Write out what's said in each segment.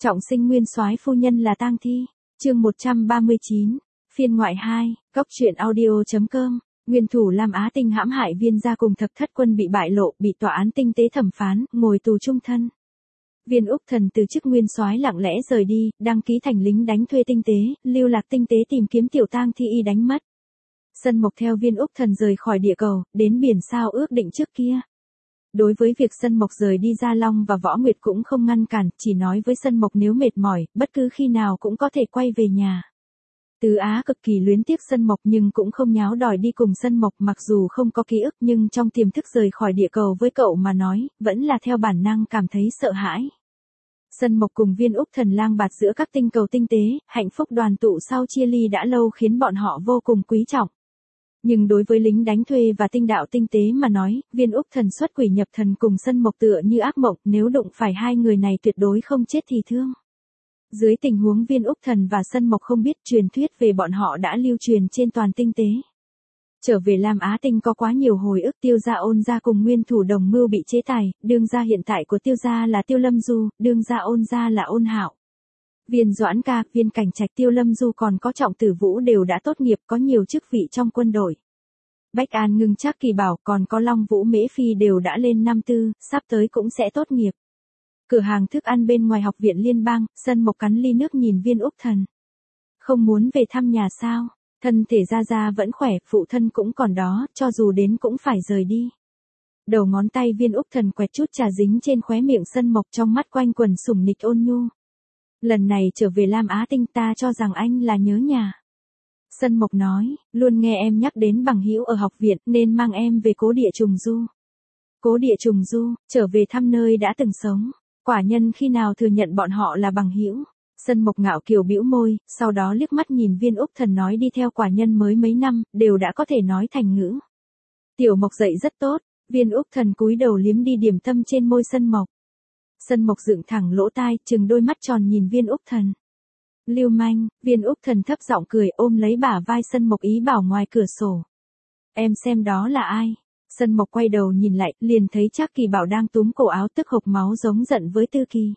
Trọng sinh nguyên soái phu nhân là tang thi. Chương 139, phiên ngoại 2, góc truyện audio.com. Nguyên thủ Lam Á Tinh hãm hại Viên gia cùng Thập Thất Quân bị bại lộ, bị tòa án tinh tế thẩm phán, ngồi tù chung thân. Viên Úc Thần từ chức nguyên soái lặng lẽ rời đi, đăng ký thành lính đánh thuê tinh tế, lưu lạc tinh tế tìm kiếm tiểu tang thi y đánh mất. Sân Mộc theo Viên Úc Thần rời khỏi địa cầu, đến biển sao ước định trước kia. Đối với việc Sân Mộc rời đi Gia Long và Võ Nguyệt cũng không ngăn cản, chỉ nói với Sân Mộc nếu mệt mỏi, bất cứ khi nào cũng có thể quay về nhà. Tứ Á cực kỳ luyến tiếc Sân Mộc nhưng cũng không nháo đòi đi cùng Sân Mộc, mặc dù không có ký ức nhưng trong tiềm thức rời khỏi địa cầu với cậu mà nói, vẫn là theo bản năng cảm thấy sợ hãi. Sân Mộc cùng Viên Úc Thần lang bạt giữa các tinh cầu tinh tế, hạnh phúc đoàn tụ sau chia ly đã lâu khiến bọn họ vô cùng quý trọng. Nhưng đối với lính đánh thuê và tinh đạo tinh tế mà nói, Viên Úc Thần xuất quỷ nhập thần cùng Sân Mộc tựa như ác mộng, nếu đụng phải hai người này tuyệt đối không chết thì thương. Dưới tình huống Viên Úc Thần và Sân Mộc không biết, truyền thuyết về bọn họ đã lưu truyền trên toàn tinh tế. Trở về Lam Á Tinh có quá nhiều hồi ức. Tiêu gia Ôn gia cùng nguyên thủ đồng mưu bị chế tài, đương gia hiện tại của Tiêu gia là Tiêu Lâm Du, đương gia Ôn gia là Ôn Hạo. Viên Doãn Ca, Viên Cảnh Trạch, Tiêu Lâm Du còn có Trọng Tử Vũ đều đã tốt nghiệp, có nhiều chức vị trong quân đội. Bách An Ngưng, Trác Kỳ Bảo còn có Long Vũ Mễ Phi đều đã lên năm tư, sắp tới cũng sẽ tốt nghiệp. Cửa hàng thức ăn bên ngoài học viện liên bang, Sân Mộc cắn ly nước nhìn Viên Úc Thần. Không muốn về thăm nhà sao? Thân thể Gia vẫn khỏe, phụ thân cũng còn đó, cho dù đến cũng phải rời đi. Đầu ngón tay Viên Úc Thần quẹt chút trà dính trên khóe miệng Sân Mộc, trong mắt quanh quần sủng nịch ôn nhu. Lần này trở về Lam Á Tinh ta cho rằng anh là nhớ nhà. Sân Mộc nói, luôn nghe em nhắc đến bằng hữu ở học viện nên mang em về Cố Địa Trùng Du. Cố Địa Trùng Du, trở về thăm nơi đã từng sống. Quả nhân khi nào thừa nhận bọn họ là bằng hữu? Sân Mộc ngạo kiều bĩu môi, sau đó liếc mắt nhìn Viên Úc Thần nói đi theo quả nhân mới mấy năm, đều đã có thể nói thành ngữ. Tiểu Mộc dạy rất tốt. Viên Úc Thần cúi đầu liếm đi điểm tâm trên môi Sân Mộc. Sân Mộc dựng thẳng lỗ tai, trừng đôi mắt tròn nhìn Viên Úc Thần. Lưu manh. Viên Úc Thần thấp giọng cười, ôm lấy bả vai Sân Mộc ý bảo ngoài cửa sổ. Em xem đó là ai? Sân Mộc quay đầu nhìn lại, liền thấy Trác Kỳ Bảo đang túm cổ áo tức hộc máu giống giận với Tư Kỳ.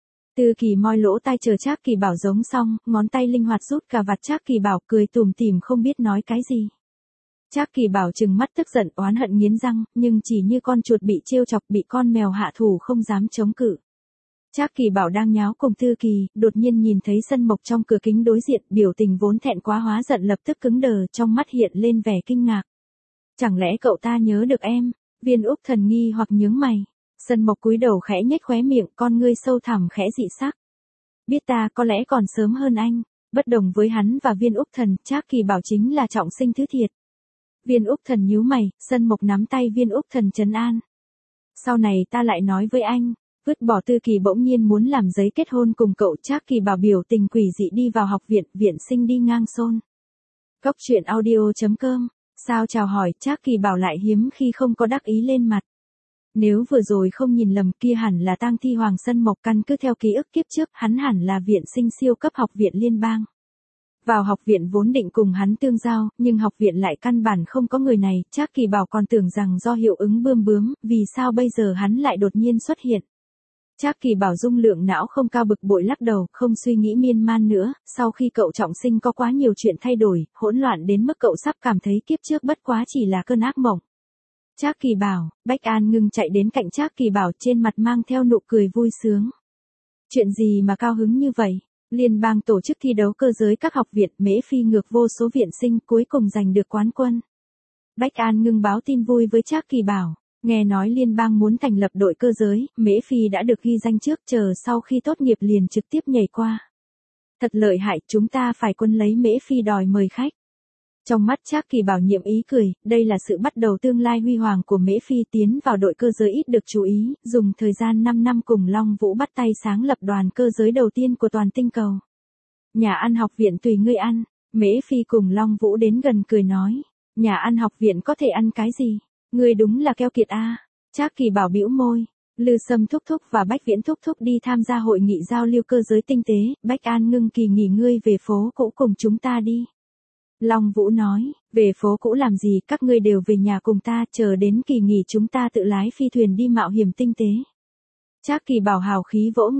Tư Kỳ moi lỗ tai chờ Trác Kỳ Bảo giống xong, ngón tay linh hoạt rút cà vạt Trác Kỳ Bảo, cười tủm tỉm không biết nói cái gì. Trác Kỳ Bảo trừng mắt tức giận oán hận nghiến răng, nhưng chỉ như con chuột bị trêu chọc, bị con mèo hạ thủ không dám chống cự. Trác Kỳ Bảo đang nháo cùng Tư Kỳ, đột nhiên nhìn thấy Sân Mộc trong cửa kính đối diện, biểu tình vốn thẹn quá hóa giận lập tức cứng đờ, trong mắt hiện lên vẻ kinh ngạc. Chẳng lẽ cậu ta nhớ được em? Viên Úc Thần nghi hoặc nhướng mày. Sân Mộc cúi đầu khẽ nhếch khóe miệng, con ngươi sâu thẳm khẽ dị sắc. Biết ta có lẽ còn sớm hơn anh. Bất đồng với hắn và Viên Úc Thần, Trác Kỳ Bảo chính là trọng sinh thứ thiệt. Viên Úc Thần nhíu mày, Sân Mộc nắm tay Viên Úc Thần trấn an. Sau này ta lại nói với anh. Vứt bỏ Tư Kỳ bỗng nhiên muốn làm giấy kết hôn cùng cậu. Trác Kỳ Bảo biểu tình quỷ dị đi vào học viện, viện sinh đi ngang xôn. Góc truyện audio.com. Sao chào hỏi, Trác Kỳ Bảo lại hiếm khi không có đắc ý lên mặt. Nếu vừa rồi không nhìn lầm kia hẳn là tang thi Hoàng Sân Mộc, căn cứ theo ký ức kiếp trước, hắn hẳn là viện sinh siêu cấp học viện liên bang. Vào học viện vốn định cùng hắn tương giao, nhưng học viện lại căn bản không có người này, Trác Kỳ Bảo còn tưởng rằng do hiệu ứng bươm bướm, vì sao bây giờ hắn lại đột nhiên xuất hiện. Trác Kỳ Bảo dung lượng não không cao, bực bội lắc đầu, không suy nghĩ miên man nữa, sau khi cậu trọng sinh có quá nhiều chuyện thay đổi, hỗn loạn đến mức cậu sắp cảm thấy kiếp trước bất quá chỉ là cơn ác mộng. Trác Kỳ Bảo, Bách An Ngưng chạy đến cạnh Trác Kỳ Bảo, trên mặt mang theo nụ cười vui sướng. Chuyện gì mà cao hứng như vậy? Liên bang tổ chức thi đấu cơ giới các học viện, Mễ Phi ngược vô số viện sinh, cuối cùng giành được quán quân. Bách An Ngưng báo tin vui với Trác Kỳ Bảo. Nghe nói liên bang muốn thành lập đội cơ giới, Mễ Phi đã được ghi danh trước, chờ sau khi tốt nghiệp liền trực tiếp nhảy qua. Thật lợi hại, chúng ta phải quân lấy Mễ Phi đòi mời khách. Trong mắt Trác Kỳ Bảo nhiệm ý cười, đây là sự bắt đầu tương lai huy hoàng của Mễ Phi, tiến vào đội cơ giới ít được chú ý, dùng thời gian 5 năm cùng Long Vũ bắt tay sáng lập đoàn cơ giới đầu tiên của toàn tinh cầu. Nhà ăn học viện tùy ngươi ăn. Mễ Phi cùng Long Vũ đến gần cười nói, nhà ăn học viện có thể ăn cái gì? Ngươi đúng là keo kiệt a. Trác Kỳ Bảo bĩu môi. Lư Sâm thúc thúc và Bách Viễn thúc thúc đi tham gia hội nghị giao lưu cơ giới tinh tế, Bách An Ngưng kỳ nghỉ ngươi về phố cũ cùng chúng ta đi. Long Vũ nói, về phố cũ làm gì, các ngươi đều về nhà cùng ta, chờ đến kỳ nghỉ chúng ta tự lái phi thuyền đi mạo hiểm tinh tế. Trác Kỳ Bảo hào khí vỗ ngực,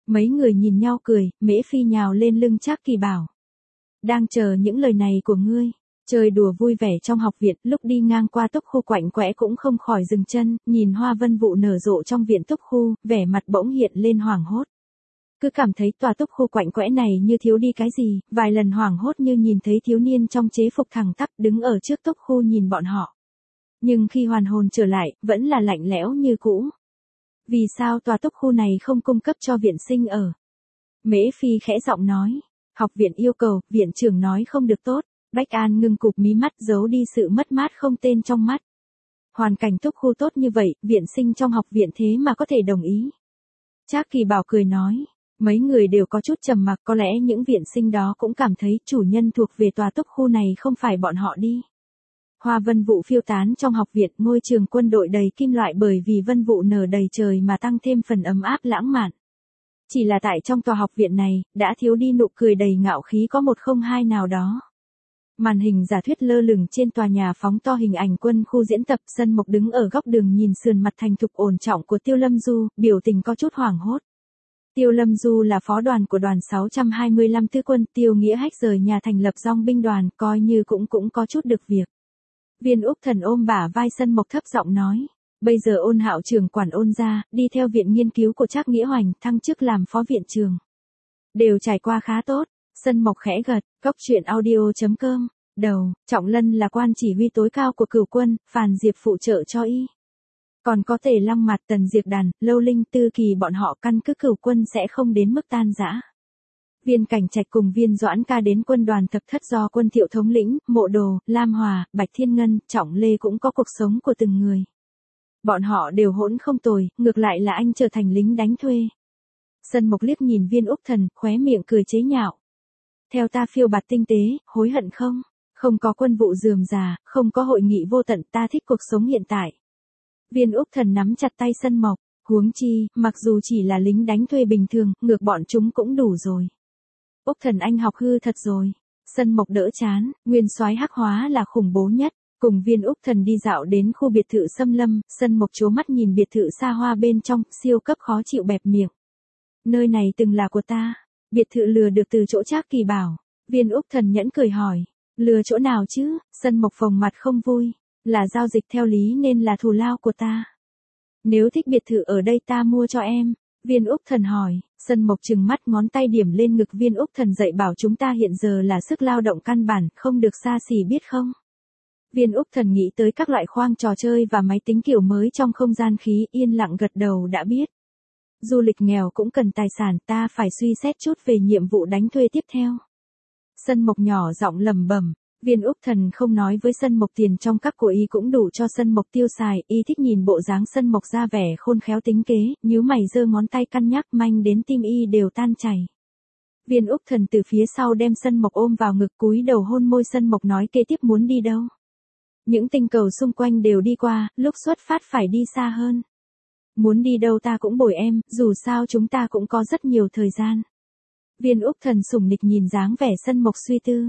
Mấy người nhìn nhau cười, Mễ Phi nhào lên lưng Trác Kỳ Bảo. Đang chờ những lời này của ngươi. Chơi đùa vui vẻ trong học viện, lúc đi ngang qua túc khu quạnh quẽ cũng không khỏi dừng chân, nhìn hoa vân vụ nở rộ trong viện túc khu, vẻ mặt bỗng hiện lên hoảng hốt. Cứ cảm thấy tòa túc khu quạnh quẽ này như thiếu đi cái gì, vài lần hoảng hốt như nhìn thấy thiếu niên trong chế phục thẳng tắp đứng ở trước túc khu nhìn bọn họ. Nhưng khi hoàn hồn trở lại, vẫn là lạnh lẽo như cũ. Vì sao tòa túc khu này không cung cấp cho viện sinh ở? Mễ Phi khẽ giọng nói. Học viện yêu cầu, viện trưởng nói không được tốt. Bách An ngưng cụp mí mắt giấu đi sự mất mát không tên trong mắt. Hoàn cảnh túc khu tốt như vậy, viện sinh trong học viện thế mà có thể đồng ý. Trác Kỳ Bảo cười nói. Mấy người đều có chút trầm mặc, có lẽ những viện sinh đó cũng cảm thấy chủ nhân thuộc về tòa túc khu này không phải bọn họ đi. Hoa vân vụ phiêu tán trong học viện, ngôi trường quân đội đầy kim loại bởi vì vân vụ nở đầy trời mà tăng thêm phần ấm áp lãng mạn. Chỉ là tại trong tòa học viện này, đã thiếu đi nụ cười đầy ngạo khí có 102 nào đó. Màn hình giả thuyết lơ lửng trên tòa nhà phóng to hình ảnh quân khu diễn tập, Sân Mộc đứng ở góc đường nhìn sườn mặt thành thục ổn trọng của Tiêu Lâm Du, biểu tình có chút hoảng hốt. Tiêu Lâm Du là phó đoàn của đoàn 625 Tư quân, Tiêu Nghĩa Hách rời nhà thành lập dong binh đoàn, coi như cũng có chút được việc. Viên Úc Thần ôm bả vai Sân Mộc thấp giọng nói, bây giờ Ôn Hạo trưởng quản Ôn gia, đi theo viện nghiên cứu của Trác Nghĩa Hoành, thăng chức làm phó viện trưởng. Đều trải qua khá tốt. Sân Mộc khẽ gật, Cốc truyện audio.com, đầu, Trọng Lân là quan chỉ huy tối cao của Cửu quân, Phàn Diệp phụ trợ cho y. Còn có Tề Long Mạt, Tần Diệp Đàn, Lâu Linh, Tư Kỳ bọn họ căn cứ Cửu quân sẽ không đến mức tan rã. Viên Cảnh Trạch cùng Viên Doãn Ca đến quân đoàn thập thất do Quân Thiệu thống lĩnh, Mộ Đồ, Lam Hòa, Bạch Thiên Ngân, Trọng Lê cũng có cuộc sống của từng người. Bọn họ đều hỗn không tồi, ngược lại là anh trở thành lính đánh thuê. Sân Mộc liếc nhìn Viên Úc Thần, khóe miệng cười chế nhạo. Theo ta phiêu bạt tinh tế, hối hận không? Không có quân vụ rườm rà, không có hội nghị vô tận, ta thích cuộc sống hiện tại. Viên Úc Thần nắm chặt tay Sân Mộc, huống chi, mặc dù chỉ là lính đánh thuê bình thường, ngược bọn chúng cũng đủ rồi. Úc Thần anh học hư thật rồi. Sân Mộc đỡ chán, nguyên soái Hắc Hóa là khủng bố nhất. Cùng Viên Úc Thần đi dạo đến khu biệt thự Sâm Lâm, Sân Mộc trố mắt nhìn biệt thự xa hoa bên trong, siêu cấp khó chịu bẹp miệng. Nơi này từng là của ta. Biệt thự lừa được từ chỗ Trác Kỳ Bảo. Viên Úc Thần nhẫn cười hỏi. Lừa chỗ nào chứ? Sân Mộc phồng mặt không vui. Là giao dịch theo lý nên là thù lao của ta. Nếu thích biệt thự ở đây ta mua cho em. Viên Úc Thần hỏi. Sân Mộc trừng mắt ngón tay điểm lên ngực Viên Úc Thần dạy bảo chúng ta hiện giờ là sức lao động căn bản, không được xa xỉ biết không? Viên Úc Thần nghĩ tới các loại khoang trò chơi và máy tính kiểu mới trong không gian khí, yên lặng gật đầu đã biết. Du lịch nghèo cũng cần tài sản, ta phải suy xét chút về nhiệm vụ đánh thuê tiếp theo. Sân Mộc nhỏ giọng lẩm bẩm. Viên Úc Thần không nói với Sân Mộc tiền trong các của y cũng đủ cho Sân Mộc tiêu xài, y thích nhìn bộ dáng Sân Mộc ra vẻ khôn khéo tính kế, nhíu mày giơ ngón tay căn nhắc manh đến tim y đều tan chảy. Viên Úc Thần từ phía sau đem Sân Mộc ôm vào ngực cúi đầu hôn môi Sân Mộc nói kế tiếp muốn đi đâu. Những tinh cầu xung quanh đều đi qua, lúc xuất phát phải đi xa hơn. Muốn đi đâu ta cũng bồi em, dù sao chúng ta cũng có rất nhiều thời gian. Viên Úc Thần sủng nịch nhìn dáng vẻ Sân Mộc suy tư.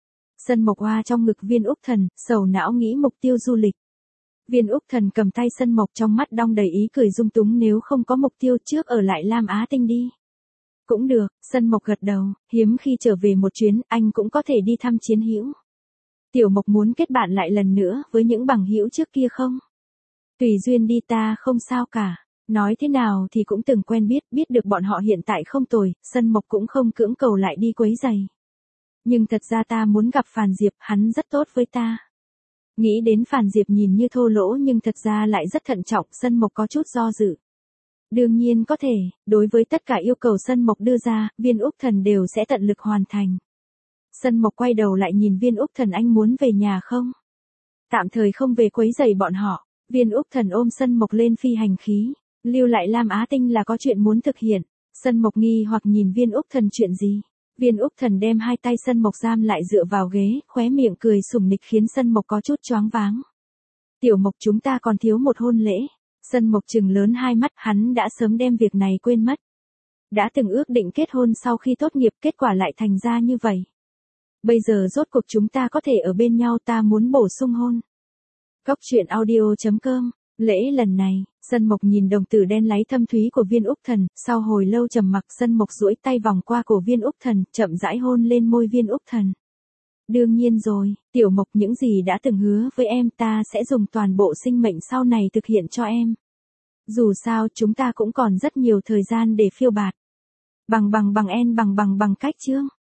Sân Mộc hoa trong ngực Viên Úc Thần, sầu não nghĩ mục tiêu du lịch. Viên Úc Thần cầm tay Sân Mộc trong mắt đong đầy ý cười dung túng nếu không có mục tiêu trước ở lại Lam Á Tinh đi. Cũng được, Sân Mộc gật đầu, hiếm khi trở về một chuyến, anh cũng có thể đi thăm chiến hữu. Tiểu Mộc muốn kết bạn lại lần nữa với những bằng hữu trước kia không? Tùy duyên đi ta không sao cả. Nói thế nào thì cũng từng quen biết được bọn họ hiện tại không tồi, Sân Mộc cũng không cưỡng cầu lại đi quấy giày. Nhưng thật ra ta muốn gặp Phàn Diệp, hắn rất tốt với ta. Nghĩ đến Phàn Diệp nhìn như thô lỗ nhưng thật ra lại rất thận trọng, Sân Mộc có chút do dự. Đương nhiên có thể, đối với tất cả yêu cầu Sân Mộc đưa ra, Viên Úc Thần đều sẽ tận lực hoàn thành. Sân Mộc quay đầu lại nhìn Viên Úc Thần anh muốn về nhà không? Tạm thời không về quấy rầy bọn họ. Viên Úc Thần ôm Sân Mộc lên phi hành khí. Lưu lại Lam Á Tinh là có chuyện muốn thực hiện. Sân Mộc nghi hoặc nhìn Viên Úc Thần chuyện gì? Viên Úc Thần đem hai tay Sân Mộc giam lại dựa vào ghế, khóe miệng cười sủng nịch khiến Sân Mộc có chút choáng váng. Tiểu Mộc chúng ta còn thiếu một hôn lễ. Sân Mộc trừng lớn hai mắt, hắn đã sớm đem việc này quên mất. Đã từng ước định kết hôn sau khi tốt nghiệp, kết quả lại thành ra như vậy. Bây giờ rốt cuộc chúng ta có thể ở bên nhau, ta muốn bổ sung hôn. Cốc truyện audio.com Lễ lần này, Sân Mộc nhìn đồng tử đen láy thâm thúy của Viên Úc Thần, sau hồi lâu trầm mặc Sân Mộc duỗi tay vòng qua cổ Viên Úc Thần, chậm rãi hôn lên môi Viên Úc Thần. Đương nhiên rồi, Tiểu Mộc, những gì đã từng hứa với em ta sẽ dùng toàn bộ sinh mệnh sau này thực hiện cho em. Dù sao chúng ta cũng còn rất nhiều thời gian để phiêu bạt. Bằng cách chương.